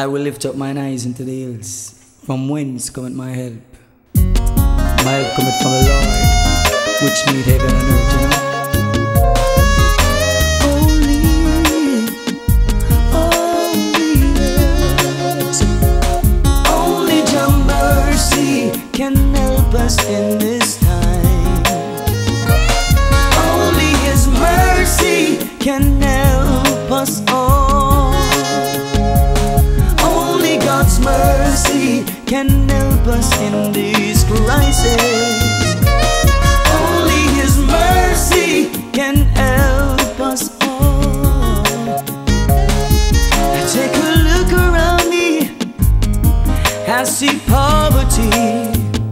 I will lift up mine eyes into the hills. From whence cometh my help? My help cometh from the Lord, which made heaven and earth, you know. Only your mercy can help us in this time. Only His mercy can help us all. Only God's mercy can help us in this crisis. Only His mercy can help us all. Take a look around me, I see poverty,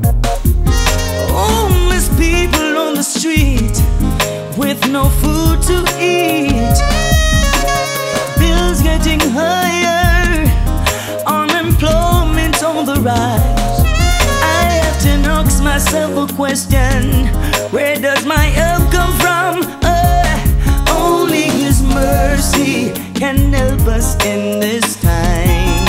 homeless people on the street with no food to eat, bills getting higher, unemployment on the rise. I have to ask myself a question: where does my help come from? Only His mercy can help us in this time.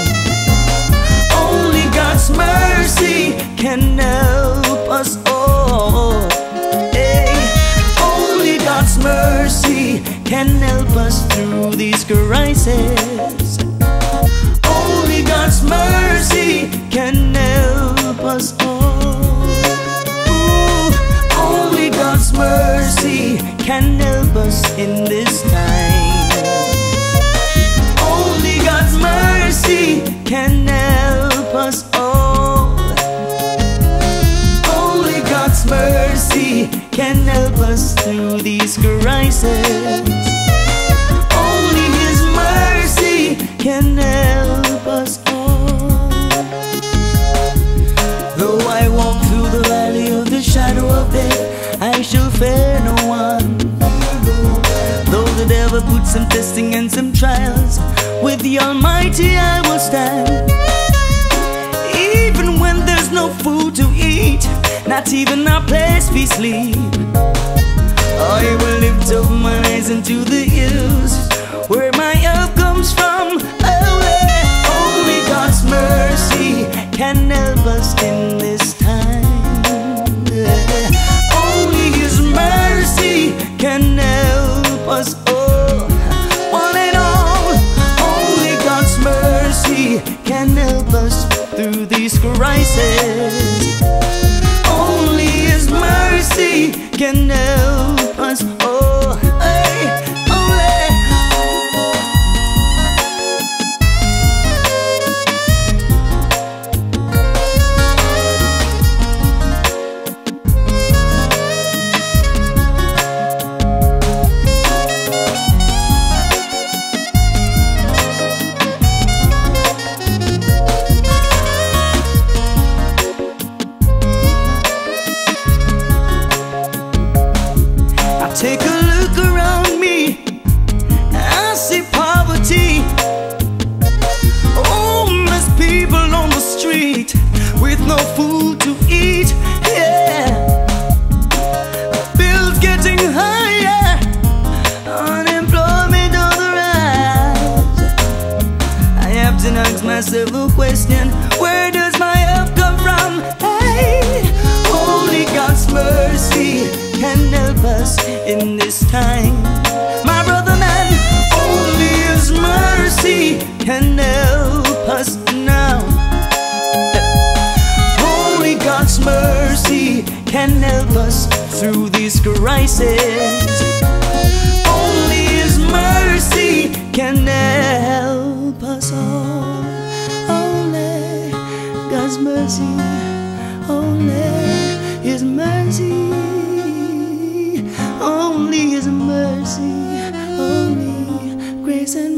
Only God's mercy can help us all. Hey. Only God's mercy can help us through these crises. Only God's mercy can help us all. Ooh. Only God's mercy can help us in this time. Only God's mercy can help us all. Only God's mercy can help us through these crises. Only His mercy can help us all. Though I walk through the valley of the shadow of death, I shall fear no one. Though the devil puts some testing and some trials, with the Almighty I will stand. Even when there's no food to eat, not even a place we sleep, I will lift up my eyes into the hills, where my help comes from. Only God's mercy can help us in this time. Only His mercy can help us all. One and all. Only God's mercy can help us through these crises. Only His mercy can help us all. Hey, take a look around me, I see poverty, homeless people on the street with no food to eat. Yeah, bills getting higher, unemployment on the rise. I have to ask myself a question: where does my help come from? Hey, only God's mercy can help us in this time. My brother man, only His mercy can help us now. Only God's mercy can help us through these crises. Only His mercy can help us all. Only God's mercy, only His mercy. Only His mercy, only grace and